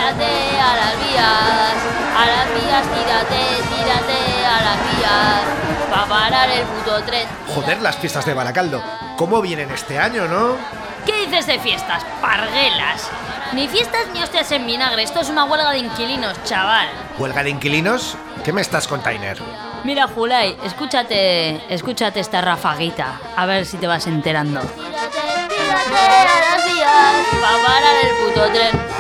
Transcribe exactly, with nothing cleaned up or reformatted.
tírate a las vías, a las vías, tírate, tírate a las vías, pa' parar el puto tren. Joder, las fiestas de Baracaldo, ¿cómo vienen este año, no? ¿Qué dices de fiestas, parguelas? Ni fiestas ni hostias en vinagre, esto es una huelga de inquilinos, chaval. ¿Huelga de inquilinos? ¿Qué me estás container? Mira, Julay, escúchate, escúchate esta rafaguita, a ver si te vas enterando. Tírate, tírate a las vías, pa' parar el puto tren.